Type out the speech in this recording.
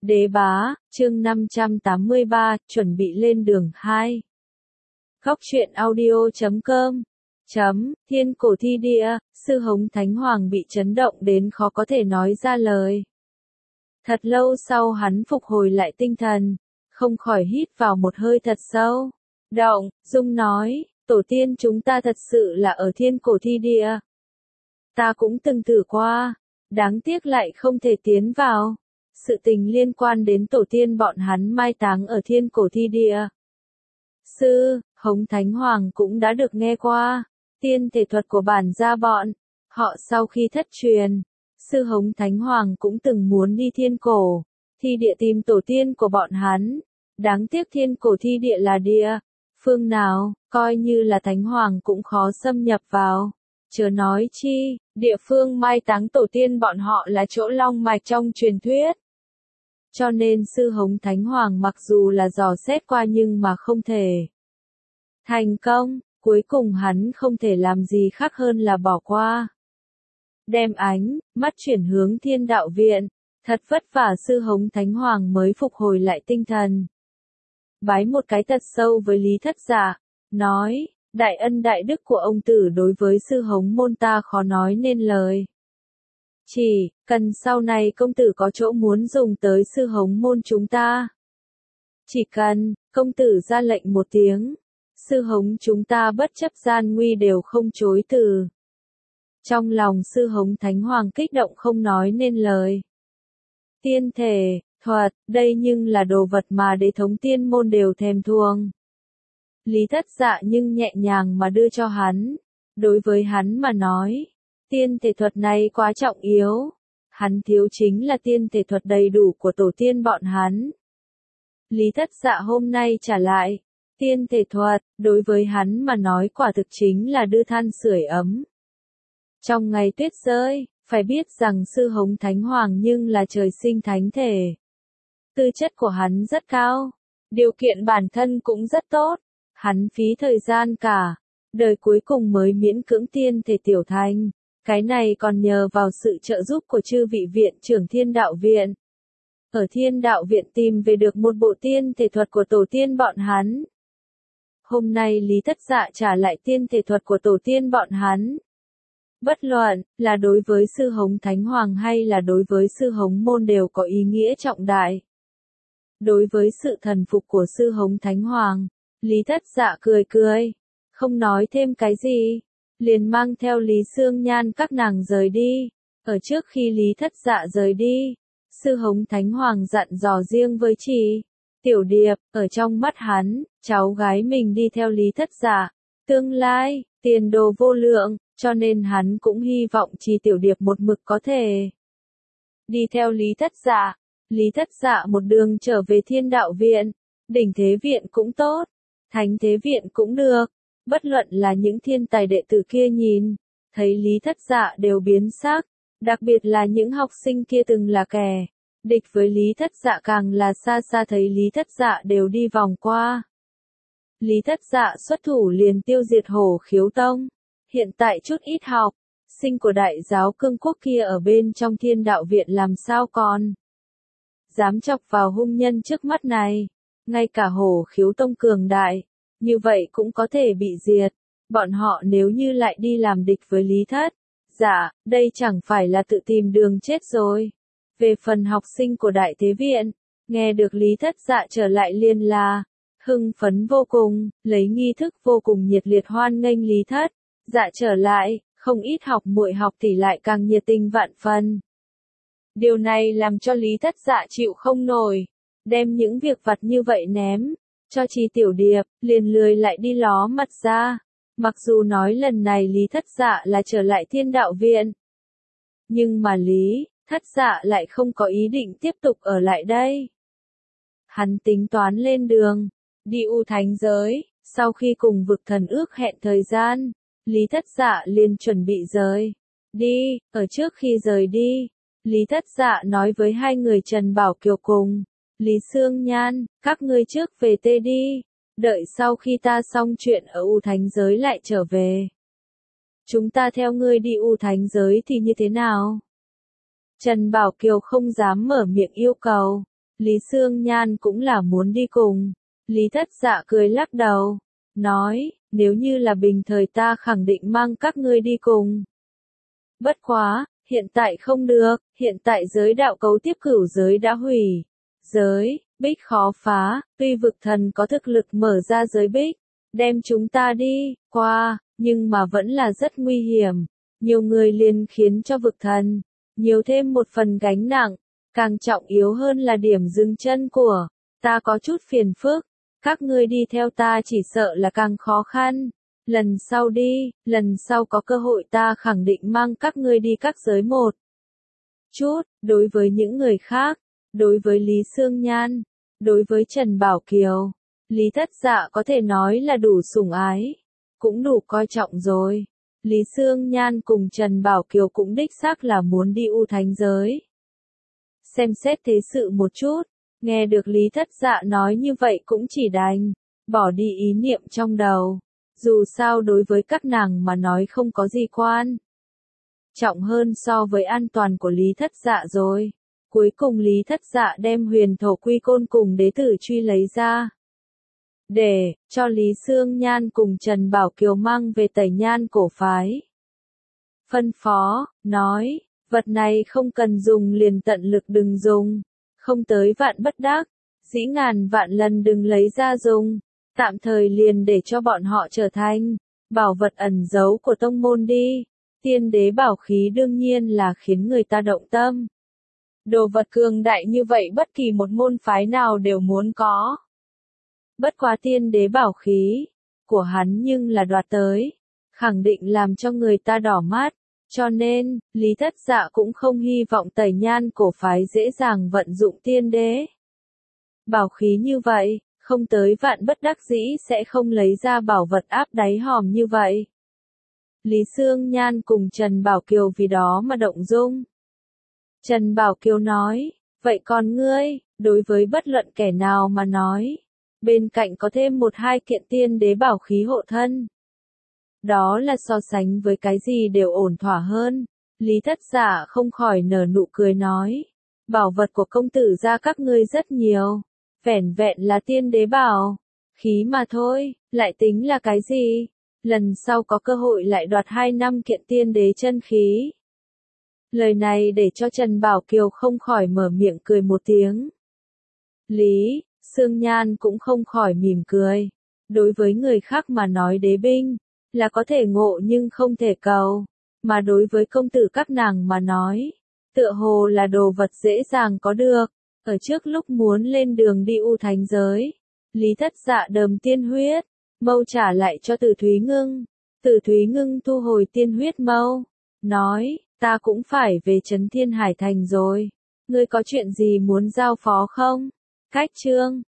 Đế bá, chương 583, chuẩn bị lên đường 2. Góc truyện audio.com Thiên cổ thi địa, sư hống Thánh Hoàng bị chấn động đến khó có thể nói ra lời. Thật lâu sau hắn phục hồi lại tinh thần, không khỏi hít vào một hơi thật sâu. Động, Dung nói, tổ tiên chúng ta thật sự là ở thiên cổ thi địa. Ta cũng từng thử qua, đáng tiếc lại không thể tiến vào. Sự tình liên quan đến tổ tiên bọn hắn mai táng ở thiên cổ thi địa. Sư hống Thánh Hoàng cũng đã được nghe qua, tiên thể thuật của bản gia bọn, họ sau khi thất truyền, sư hống Thánh Hoàng cũng từng muốn đi thiên cổ, thi địa tìm tổ tiên của bọn hắn, đáng tiếc thiên cổ thi địa là địa, phương nào, coi như là Thánh Hoàng cũng khó xâm nhập vào, chớ nói chi, địa phương mai táng tổ tiên bọn họ là chỗ long mạch trong truyền thuyết. Cho nên sư hống Thánh Hoàng mặc dù là dò xét qua nhưng mà không thể thành công, cuối cùng hắn không thể làm gì khác hơn là bỏ qua. Đem ánh mắt chuyển hướng Thiên Đạo Viện, thật vất vả sư hống Thánh Hoàng mới phục hồi lại tinh thần. Bái một cái thật sâu với Lý Thất Dạ, nói, đại ân đại đức của ông tử đối với sư hống môn ta khó nói nên lời. Chỉ cần sau này công tử có chỗ muốn dùng tới sư hống môn chúng ta. Chỉ cần công tử ra lệnh một tiếng, sư hống chúng ta bất chấp gian nguy đều không chối từ. Trong lòng sư hống Thánh Hoàng kích động không nói nên lời. Tiên thể, thuật, đây nhưng là đồ vật mà đế thống tiên môn đều thèm thuồng. Lý Thất Dạ nhưng nhẹ nhàng mà đưa cho hắn. Đối với hắn mà nói, tiên thể thuật này quá trọng yếu. Hắn thiếu chính là tiên thể thuật đầy đủ của tổ tiên bọn hắn. Lý Thất Dạ hôm nay trả lại, tiên thể thuật, đối với hắn mà nói quả thực chính là đưa than sưởi ấm. Trong ngày tuyết rơi, phải biết rằng sư hống Thánh Hoàng nhưng là trời sinh thánh thể. Tư chất của hắn rất cao, điều kiện bản thân cũng rất tốt, hắn phí thời gian cả đời cuối cùng mới miễn cưỡng tiên thể tiểu thành. Cái này còn nhờ vào sự trợ giúp của chư vị viện trưởng Thiên Đạo Viện. Ở Thiên Đạo Viện tìm về được một bộ tiên thể thuật của tổ tiên bọn hắn. Hôm nay Lý Thất Dạ trả lại tiên thể thuật của tổ tiên bọn hắn. Bất luận là đối với sư hống Thánh Hoàng hay là đối với sư hống môn đều có ý nghĩa trọng đại. Đối với sự thần phục của sư hống Thánh Hoàng, Lý Thất Dạ cười cười, không nói thêm cái gì. Liền mang theo Lý Sương Nhan các nàng rời đi. Ở trước khi Lý Thất Dạ rời đi, sư hống Thánh Hoàng dặn dò riêng với Tiểu Điệp, ở trong mắt hắn, cháu gái mình đi theo Lý Thất Dạ, tương lai, tiền đồ vô lượng, cho nên hắn cũng hy vọng Tiểu Điệp một mực có thể đi theo Lý Thất Dạ. Lý Thất Dạ một đường trở về Thiên Đạo Viện, Đỉnh Thế Viện cũng tốt, Thánh Thế Viện cũng được. Bất luận là những thiên tài đệ tử kia nhìn, thấy Lý Thất Dạ đều biến sắc, đặc biệt là những học sinh kia từng là kẻ địch với Lý Thất Dạ càng là xa xa thấy Lý Thất Dạ đều đi vòng qua. Lý Thất Dạ xuất thủ liền tiêu diệt Hổ Khiếu Tông, hiện tại chút ít học sinh của Đại Giáo Cương Quốc kia ở bên trong Thiên Đạo Viện làm sao còn dám chọc vào hung nhân trước mắt này, ngay cả Hổ Khiếu Tông cường đại như vậy cũng có thể bị diệt, bọn họ nếu như lại đi làm địch với Lý Thất Dạ, đây chẳng phải là tự tìm đường chết rồi. Về phần học sinh của Đại Thế Viện, nghe được Lý Thất Dạ trở lại liền là hưng phấn vô cùng, lấy nghi thức vô cùng nhiệt liệt hoan nghênh Lý Thất Dạ trở lại, không ít học muội học tỷ lại càng nhiệt tình vạn phần. Điều này làm cho Lý Thất Dạ chịu không nổi, đem những việc vặt như vậy ném cho Tiểu Điệp, liền lười lại đi ló mặt ra. Mặc dù nói lần này Lý Thất Dạ là trở lại Thiên Đạo Viện, nhưng mà Lý Thất Dạ lại không có ý định tiếp tục ở lại đây. Hắn tính toán lên đường, đi U Thánh Giới, sau khi cùng vực thần ước hẹn thời gian, Lý Thất Dạ liền chuẩn bị rời đi. Ở trước khi rời đi, Lý Thất Dạ nói với hai người Trần Bảo Kiều cùng Lý Sương Nhan, các ngươi trước về tê đi, đợi sau khi ta xong chuyện ở U Thánh Giới lại trở về. Chúng ta theo ngươi đi U Thánh Giới thì như thế nào? Trần Bảo Kiều không dám mở miệng yêu cầu, Lý Xương Nhan cũng là muốn đi cùng. Lý Thất Dạ cười lắc đầu, nói, nếu như là bình thời ta khẳng định mang các ngươi đi cùng. Bất quá, hiện tại không được, hiện tại giới đạo cấu tiếp cửu giới đã hủy. Giới, bích khó phá, tuy vực thần có thực lực mở ra giới bích, đem chúng ta đi, qua, nhưng mà vẫn là rất nguy hiểm. Nhiều người liền khiến cho vực thần, nhiều thêm một phần gánh nặng, càng trọng yếu hơn là điểm dừng chân của, ta có chút phiền phức, các ngươi đi theo ta chỉ sợ là càng khó khăn. Lần sau đi, lần sau có cơ hội ta khẳng định mang các ngươi đi các giới một chút, đối với những người khác, đối với Lý Xương Nhan, đối với Trần Bảo Kiều, Lý Thất Dạ có thể nói là đủ sủng ái, cũng đủ coi trọng rồi. Lý Xương Nhan cùng Trần Bảo Kiều cũng đích xác là muốn đi U Thánh giới. Xem xét thế sự một chút, nghe được Lý Thất Dạ nói như vậy cũng chỉ đành bỏ đi ý niệm trong đầu. Dù sao đối với các nàng mà nói không có gì quan trọng hơn so với an toàn của Lý Thất Dạ rồi. Cuối cùng Lý Thất Dạ đem huyền thổ quy côn cùng đế tử truy lấy ra, để cho Lý Xương Nhan cùng Trần Bảo Kiều mang về Tẩy Nhan cổ phái. Phân phó, nói, vật này không cần dùng liền tận lực đừng dùng, không tới vạn bất đắc, dĩ ngàn vạn lần đừng lấy ra dùng, tạm thời liền để cho bọn họ trở thành bảo vật ẩn giấu của tông môn đi. Tiên đế bảo khí đương nhiên là khiến người ta động tâm. Đồ vật cường đại như vậy bất kỳ một môn phái nào đều muốn có. Bất quá tiên đế bảo khí của hắn nhưng là đoạt tới, khẳng định làm cho người ta đỏ mắt, cho nên, Lý Thất Dạ cũng không hy vọng Tẩy Nhan cổ phái dễ dàng vận dụng tiên đế bảo khí như vậy, không tới vạn bất đắc dĩ sẽ không lấy ra bảo vật áp đáy hòm như vậy. Lý Xương Nhan cùng Trần Bảo Kiều vì đó mà động dung. Trần Bảo Kiều nói, vậy còn ngươi, đối với bất luận kẻ nào mà nói, bên cạnh có thêm một hai kiện tiên đế bảo khí hộ thân, đó là so sánh với cái gì đều ổn thỏa hơn. Lý Thất Dạ không khỏi nở nụ cười nói, bảo vật của công tử gia các ngươi rất nhiều, vẻn vẹn là tiên đế bảo khí mà thôi, lại tính là cái gì? Lần sau có cơ hội lại đoạt 2 năm kiện tiên đế chân khí. Lời này để cho Trần Bảo Kiều không khỏi mở miệng cười một tiếng. Lý Xương Nhan cũng không khỏi mỉm cười. Đối với người khác mà nói đế binh là có thể ngộ nhưng không thể cầu, mà đối với công tử các nàng mà nói, tựa hồ là đồ vật dễ dàng có được. Ở trước lúc muốn lên đường đi U Thánh giới, Lý Thất Dạ đờm tiên huyết mâu trả lại cho Từ Thúy Ngưng. Từ Thúy Ngưng thu hồi tiên huyết mâu, nói, ta cũng phải về Trấn Thiên Hải Thành rồi. Ngươi có chuyện gì muốn giao phó không? Cách chương